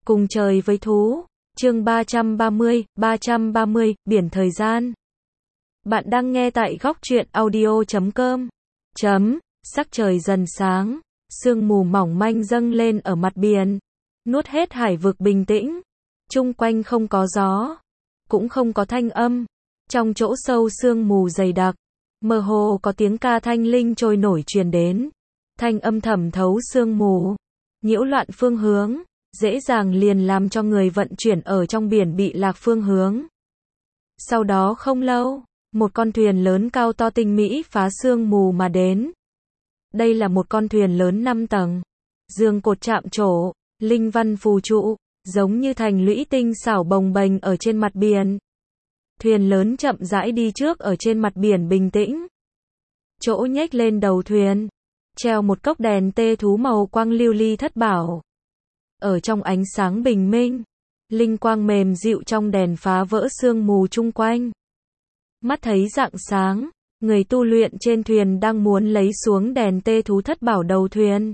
Cùng trời với thú. Chương 330, biển thời gian. Bạn đang nghe tại góc truyện audio.com. Sắc trời dần sáng, sương mù mỏng manh dâng lên ở mặt biển, nuốt hết hải vực bình tĩnh. Chung quanh không có gió, cũng không có thanh âm. Trong chỗ sâu sương mù dày đặc, mơ hồ có tiếng ca thanh linh trôi nổi truyền đến. Thanh âm thẩm thấu sương mù, nhiễu loạn phương hướng, dễ dàng liền làm cho người vận chuyển ở trong biển bị lạc phương hướng. Sau đó không lâu, một con thuyền lớn cao to tinh mỹ phá sương mù mà đến. Đây là một con thuyền lớn 5 tầng, giường cột chạm trổ, linh văn phù trụ, giống như thành lũy tinh xảo bồng bềnh ở trên mặt biển. Thuyền lớn chậm rãi đi trước ở trên mặt biển bình tĩnh. Chỗ nhếch lên đầu thuyền, treo một cốc đèn tê thú màu quang lưu ly thất bảo. Ở trong ánh sáng bình minh, linh quang mềm dịu trong đèn phá vỡ sương mù chung quanh. Mắt thấy rạng sáng, người tu luyện trên thuyền đang muốn lấy xuống đèn tê thú thất bảo đầu thuyền.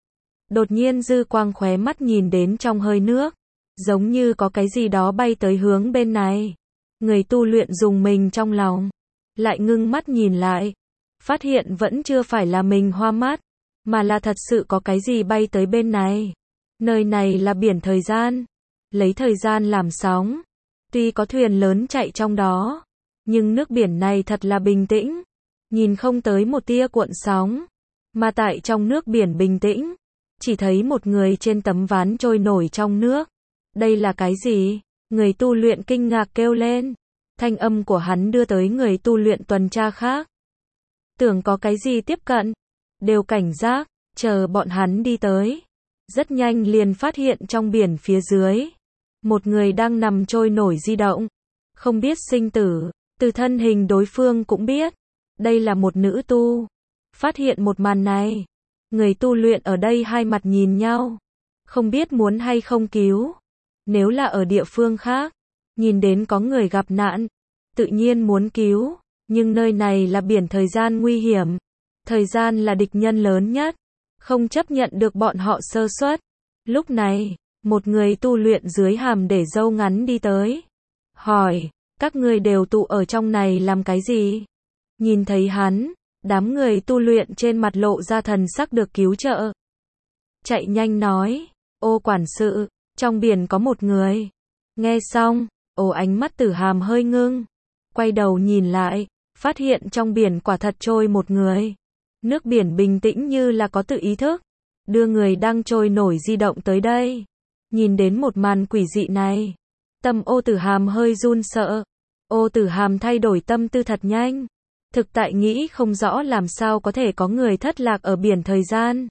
Đột nhiên dư quang khóe mắt nhìn đến trong hơi nước, giống như có cái gì đó bay tới hướng bên này. Người tu luyện rùng mình trong lòng, lại ngưng mắt nhìn lại, phát hiện vẫn chưa phải là mình hoa mắt, mà là thật sự có cái gì bay tới bên này. Nơi này là biển thời gian, lấy thời gian làm sóng. Tuy có thuyền lớn chạy trong đó, nhưng nước biển này thật là bình tĩnh, nhìn không tới một tia cuộn sóng. Mà tại trong nước biển bình tĩnh, chỉ thấy một người trên tấm ván trôi nổi trong nước. Đây là cái gì? Người tu luyện kinh ngạc kêu lên. Thanh âm của hắn đưa tới người tu luyện tuần tra khác. Tưởng có cái gì tiếp cận, đều cảnh giác, chờ bọn hắn đi tới. Rất nhanh liền phát hiện trong biển phía dưới, một người đang nằm trôi nổi di động. Không biết sinh tử, từ thân hình đối phương cũng biết. Đây là một nữ tu. Phát hiện một màn này, người tu luyện ở đây hai mặt nhìn nhau. Không biết muốn hay không cứu. Nếu là ở địa phương khác, nhìn đến có người gặp nạn, tự nhiên muốn cứu. Nhưng nơi này là biển thời gian nguy hiểm. Thời gian là địch nhân lớn nhất. Không chấp nhận được bọn họ sơ suất. Lúc này, một người tu luyện dưới hàm để râu ngắn đi tới. Hỏi, các ngươi đều tụ ở trong này làm cái gì? Nhìn thấy hắn, đám người tu luyện trên mặt lộ ra thần sắc được cứu trợ. Chạy nhanh nói, ô quản sự, trong biển có một người. Nghe xong, ô ánh mắt Tử Hàm hơi ngưng. Quay đầu nhìn lại, phát hiện trong biển quả thật trôi một người. Nước biển bình tĩnh như là có tự ý thức, đưa người đang trôi nổi di động tới đây. Nhìn đến một màn quỷ dị này, tâm ô Tử Hàm hơi run sợ. Ô Tử Hàm thay đổi tâm tư thật nhanh. Thực tại nghĩ không rõ làm sao có thể có người thất lạc ở biển thời gian.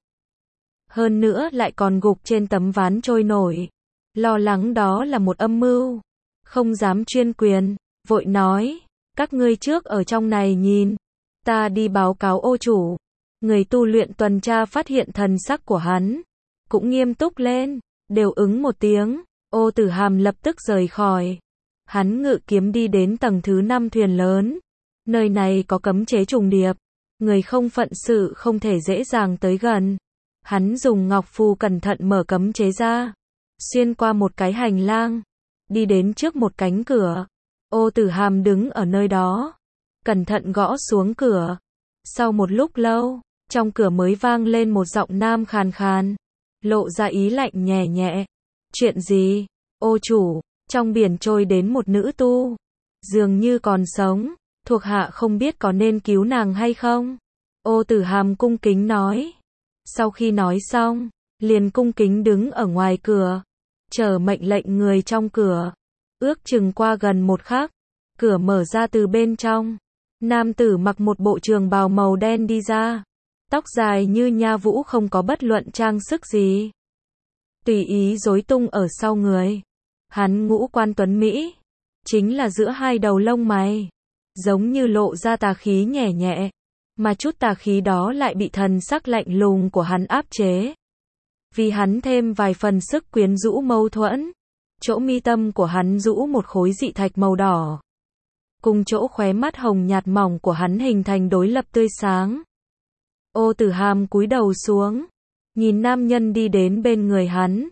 Hơn nữa lại còn gục trên tấm ván trôi nổi. Lo lắng đó là một âm mưu. Không dám chuyên quyền, vội nói, các ngươi trước ở trong này nhìn. Ta đi báo cáo ô chủ. Người tu luyện tuần tra phát hiện thần sắc của hắn, cũng nghiêm túc lên, đều ứng một tiếng. Ô Tử Hàm lập tức rời khỏi. Hắn ngự kiếm đi đến tầng thứ 5 thuyền lớn. Nơi này có cấm chế trùng điệp, người không phận sự không thể dễ dàng tới gần. Hắn dùng ngọc phù cẩn thận mở cấm chế ra, xuyên qua một cái hành lang, đi đến trước một cánh cửa. Ô Tử Hàm đứng ở nơi đó, cẩn thận gõ xuống cửa. Sau một lúc lâu, trong cửa mới vang lên một giọng nam khàn khàn, lộ ra ý lạnh nhẹ nhẹ. Chuyện gì? Ô chủ, trong biển trôi đến một nữ tu, dường như còn sống, thuộc hạ không biết có nên cứu nàng hay không. Ô Tử Hàm cung kính nói. Sau khi nói xong, liền cung kính đứng ở ngoài cửa, chờ mệnh lệnh người trong cửa. Ước chừng qua gần một khắc, cửa mở ra từ bên trong. Nam tử mặc một bộ trường bào màu đen đi ra. Tóc dài như nha vũ không có bất luận trang sức gì, tùy ý rối tung ở sau người. Hắn ngũ quan tuấn mỹ, chính là giữa hai đầu lông mày, giống như lộ ra tà khí nhẹ nhẹ, mà chút tà khí đó lại bị thần sắc lạnh lùng của hắn áp chế. Vì hắn thêm vài phần sức quyến rũ mâu thuẫn, chỗ mi tâm của hắn rũ một khối dị thạch màu đỏ, cùng chỗ khóe mắt hồng nhạt mỏng của hắn hình thành đối lập tươi sáng. Ô Tử Hàm cúi đầu xuống, nhìn nam nhân đi đến bên người hắn,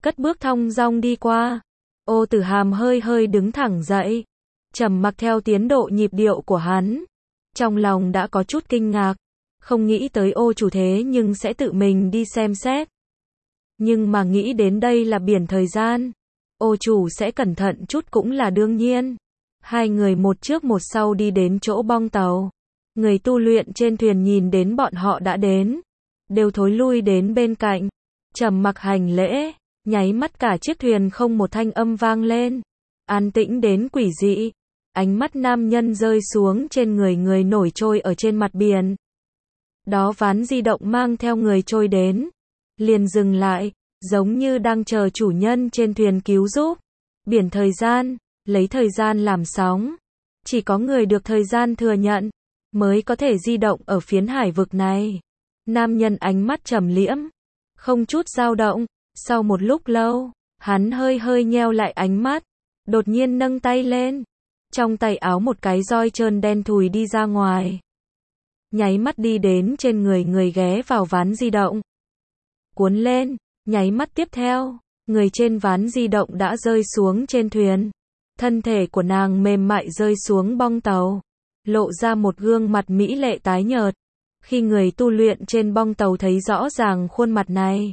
cất bước thong dong đi qua. Ô Tử Hàm hơi hơi đứng thẳng dậy, trầm mặc theo tiến độ nhịp điệu của hắn. Trong lòng đã có chút kinh ngạc, không nghĩ tới ô chủ thế nhưng sẽ tự mình đi xem xét. Nhưng mà nghĩ đến đây là biển thời gian, ô chủ sẽ cẩn thận chút cũng là đương nhiên. Hai người một trước một sau đi đến chỗ bong tàu. Người tu luyện trên thuyền nhìn đến bọn họ đã đến, đều thối lui đến bên cạnh, trầm mặc hành lễ, nháy mắt cả chiếc thuyền không một thanh âm vang lên, an tĩnh đến quỷ dị. Ánh mắt nam nhân rơi xuống trên người người nổi trôi ở trên mặt biển. Đó ván di động mang theo người trôi đến, liền dừng lại, giống như đang chờ chủ nhân trên thuyền cứu giúp. Biển thời gian, lấy thời gian làm sóng, chỉ có người được thời gian thừa nhận mới có thể di động ở phiến hải vực này. Nam nhân ánh mắt trầm liễm, không chút dao động. Sau một lúc lâu, hắn hơi hơi nheo lại ánh mắt, đột nhiên nâng tay lên, trong tay áo một cái roi trơn đen thùi đi ra ngoài, nháy mắt đi đến trên người người ghé vào ván di động, cuốn lên. Nháy mắt tiếp theo, người trên ván di động đã rơi xuống trên thuyền, thân thể của nàng mềm mại rơi xuống bong tàu, lộ ra một gương mặt mỹ lệ tái nhợt. Khi người tu luyện trên bong tàu thấy rõ ràng khuôn mặt này,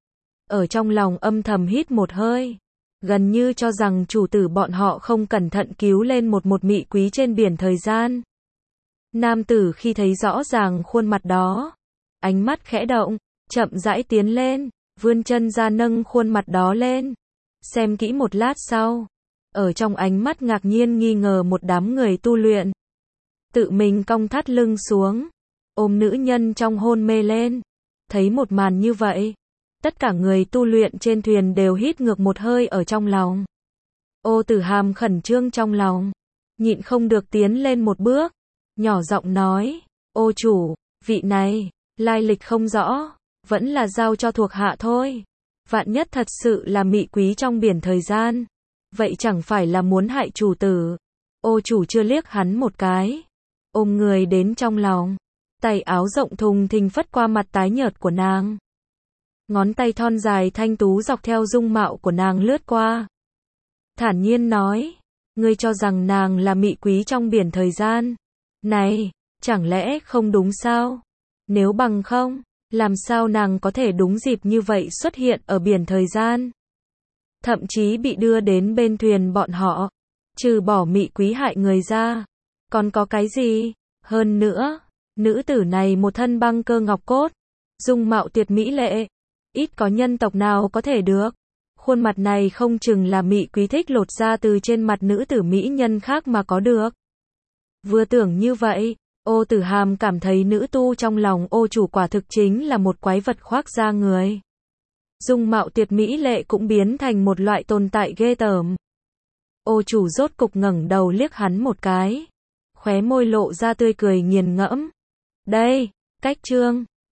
ở trong lòng âm thầm hít một hơi, gần như cho rằng chủ tử bọn họ không cẩn thận cứu lên một mỹ quý trên biển thời gian. Nam tử khi thấy rõ ràng khuôn mặt đó, ánh mắt khẽ động, chậm rãi tiến lên, vươn chân ra nâng khuôn mặt đó lên, xem kỹ một lát sau, ở trong ánh mắt ngạc nhiên nghi ngờ một đám người tu luyện, tự mình cong thắt lưng xuống, ôm nữ nhân trong hôn mê lên. Thấy một màn như vậy, tất cả người tu luyện trên thuyền đều hít ngược một hơi ở trong lòng. Ô Tử Hàm khẩn trương trong lòng, nhịn không được tiến lên một bước, nhỏ giọng nói, ô chủ, vị này, lai lịch không rõ, vẫn là giao cho thuộc hạ thôi. Vạn nhất thật sự là mỹ quý trong biển thời gian, vậy chẳng phải là muốn hại chủ tử. Ô chủ chưa liếc hắn một cái, ôm người đến trong lòng, tay áo rộng thùng thình phất qua mặt tái nhợt của nàng. Ngón tay thon dài thanh tú dọc theo dung mạo của nàng lướt qua. Thản nhiên nói, ngươi cho rằng nàng là mỹ quý trong biển thời gian này, chẳng lẽ không đúng sao? Nếu bằng không, làm sao nàng có thể đúng dịp như vậy xuất hiện ở biển thời gian? Thậm chí bị đưa đến bên thuyền bọn họ, trừ bỏ mỹ quý hại người ra, còn có cái gì? Hơn nữa, nữ tử này một thân băng cơ ngọc cốt, dung mạo tuyệt mỹ lệ, ít có nhân tộc nào có thể được. Khuôn mặt này không chừng là mỹ quý thích lột ra từ trên mặt nữ tử mỹ nhân khác mà có được. Vừa tưởng như vậy, Ô Tử Hàm cảm thấy nữ tu trong lòng ô chủ quả thực chính là một quái vật khoác da người. Dung mạo tuyệt mỹ lệ cũng biến thành một loại tồn tại ghê tởm. Ô chủ rốt cục ngẩng đầu liếc hắn một cái, khóe môi lộ ra tươi cười nghiền ngẫm. Đây, cách chương